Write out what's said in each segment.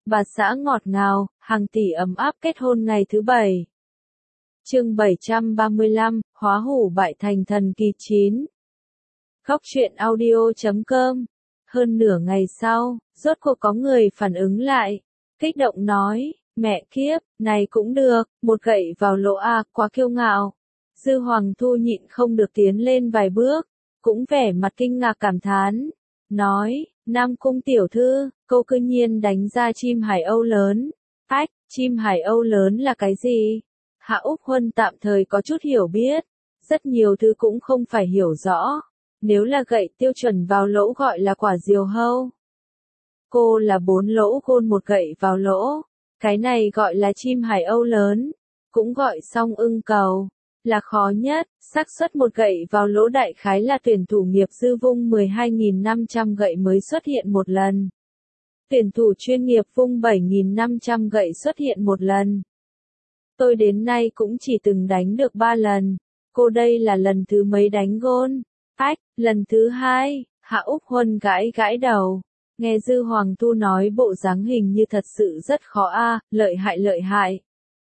bà xã ngọt ngào, hàng tỷ ấm áp kết hôn ngày thứ 7. Chương 735, hóa hủ bại thành thần kỳ 9. Khóc chuyện audio.com. Hơn nửa ngày sau, rốt cuộc có người phản ứng lại, kích động nói, mẹ kiếp, này cũng được, một gậy vào lỗ a, quá kiêu ngạo. Dư Hoàng Thu nhịn không được tiến lên vài bước, cũng vẻ mặt kinh ngạc cảm thán, nói, Nam Cung tiểu thư, cô cư nhiên đánh ra chim hải âu lớn. Ách, chim hải âu lớn là cái gì? Hạ Úc Huân tạm thời có chút hiểu biết, rất nhiều thứ cũng không phải hiểu rõ. Nếu là gậy tiêu chuẩn vào lỗ gọi là quả diều hâu. Cô là 4 lỗ gôn một gậy vào lỗ. Cái này gọi là chim hải âu lớn, cũng gọi song ưng cầu, là khó nhất, xác suất một gậy vào lỗ đại khái là tuyển thủ nghiệp dư vung 12.500 gậy mới xuất hiện một lần. Tuyển thủ chuyên nghiệp vung 7.500 gậy xuất hiện một lần. Tôi đến nay cũng chỉ từng đánh được 3 lần, cô đây là lần thứ mấy đánh gôn? Ách, lần thứ 2, Hạ Úc Huân gãi gãi đầu. Nghe Dư Hoàng Thu nói bộ dáng hình như thật sự rất khó a, lợi hại.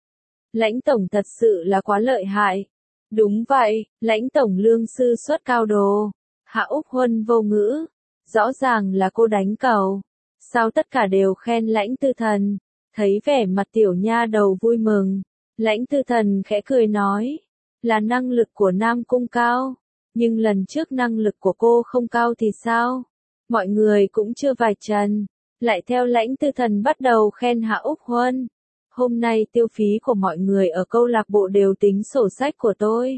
Lãnh tổng thật sự là quá lợi hại. Đúng vậy, lãnh tổng lương sư xuất cao đồ. Hạ Úc Huân vô ngữ. Rõ ràng là cô đánh cầu. Sao tất cả đều khen lãnh tư thần? Thấy vẻ mặt tiểu nha đầu vui mừng. Lãnh tư thần khẽ cười nói. Là năng lực của Nam Cung cao. Nhưng lần trước năng lực của cô không cao thì sao? Mọi người cũng chưa vài trần, lại theo lãnh tư thần bắt đầu khen Hạ Úc Huân. Hôm nay tiêu phí của mọi người ở câu lạc bộ đều tính sổ sách của tôi.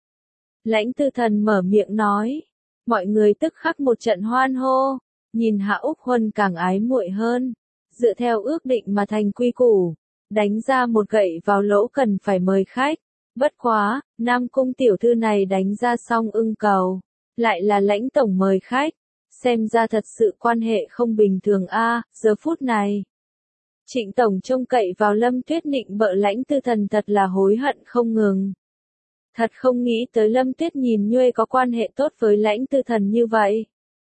Lãnh tư thần mở miệng nói, mọi người tức khắc một trận hoan hô, nhìn Hạ Úc Huân càng ái muội hơn. Dựa theo ước định mà thành quy củ, đánh ra một gậy vào lỗ cần phải mời khách. Bất quá, Nam Cung tiểu thư này đánh ra xong ưng cầu, lại là lãnh tổng mời khách. Xem ra thật sự quan hệ không bình thường a, giờ phút này. Trịnh tổng trông cậy vào Lâm Tuyết nịnh bợ lãnh tư thần thật là hối hận không ngừng. Thật không nghĩ tới Lâm Tuyết nhìn nhuê có quan hệ tốt với lãnh tư thần như vậy.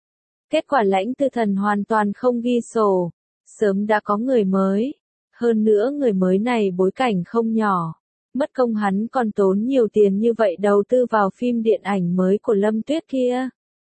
Kết quả lãnh tư thần hoàn toàn không ghi sổ, sớm đã có người mới. Hơn nữa người mới này bối cảnh không nhỏ. Mất công hắn còn tốn nhiều tiền như vậy đầu tư vào phim điện ảnh mới của Lâm Tuyết kia.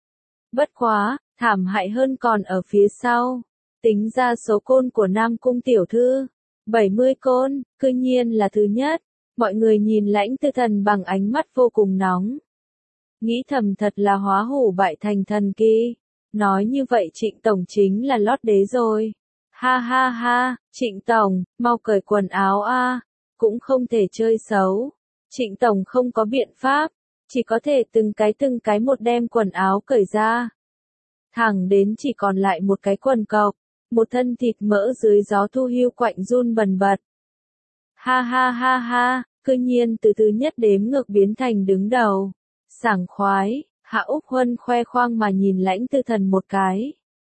Bất quá, thảm hại hơn còn ở phía sau. Tính ra số côn của Nam Cung tiểu thư, 70 côn, cư nhiên là thứ nhất. Mọi người nhìn lãnh tư thần bằng ánh mắt vô cùng nóng. Nghĩ thầm thật là hóa hủ bại thành thần kỳ. Nói như vậy Trịnh tổng chính là lót đế rồi. Ha ha ha, Trịnh tổng, mau cởi quần áo a, cũng không thể chơi xấu. Trịnh tổng không có biện pháp. Chỉ có thể từng cái một đem quần áo cởi ra. Thẳng đến chỉ còn lại một cái quần cộc, một thân thịt mỡ dưới gió thu hưu quạnh run bần bật. Ha ha ha ha, cư nhiên từ thứ nhất đếm ngược biến thành đứng đầu. Sảng khoái, Hạ Úc Huân khoe khoang mà nhìn lãnh tư thần một cái.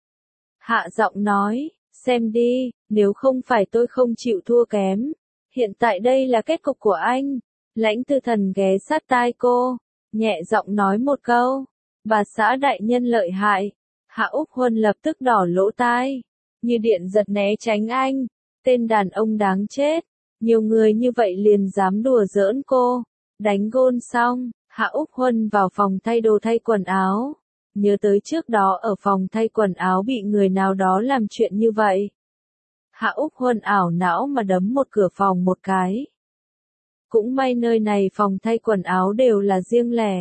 Hạ giọng nói, xem đi, nếu không phải tôi không chịu thua kém. Hiện tại đây là kết cục của anh. Lãnh tư thần ghé sát tai cô, nhẹ giọng nói một câu, bà xã đại nhân lợi hại. Hạ Úc Huân lập tức đỏ lỗ tai, như điện giật né tránh anh, tên đàn ông đáng chết, nhiều người như vậy liền dám đùa giỡn cô. Đánh gôn xong, Hạ Úc Huân vào phòng thay đồ thay quần áo, nhớ tới trước đó ở phòng thay quần áo bị người nào đó làm chuyện như vậy. Hạ Úc Huân ảo não mà đấm một cửa phòng một cái. Cũng may nơi này phòng thay quần áo đều là riêng lẻ.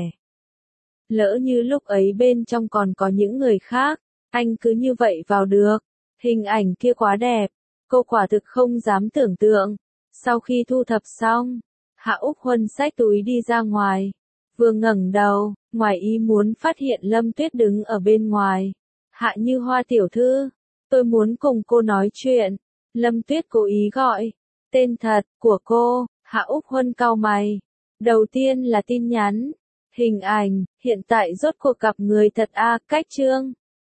Lỡ như lúc ấy bên trong còn có những người khác, anh cứ như vậy vào được. Hình ảnh kia quá đẹp, cô quả thực không dám tưởng tượng. Sau khi thu thập xong, Hạ Úc Huân xách túi đi ra ngoài. Vừa ngẩng đầu, ngoài ý muốn phát hiện Lâm Tuyết đứng ở bên ngoài. Hạ Như Hoa tiểu thư, tôi muốn cùng cô nói chuyện. Lâm Tuyết cố ý gọi. Tên thật của cô. Hạ Úc Huân cau mày. Đầu tiên là tin nhắn, hình ảnh, hiện tại rốt cuộc gặp người thật a, cách chương.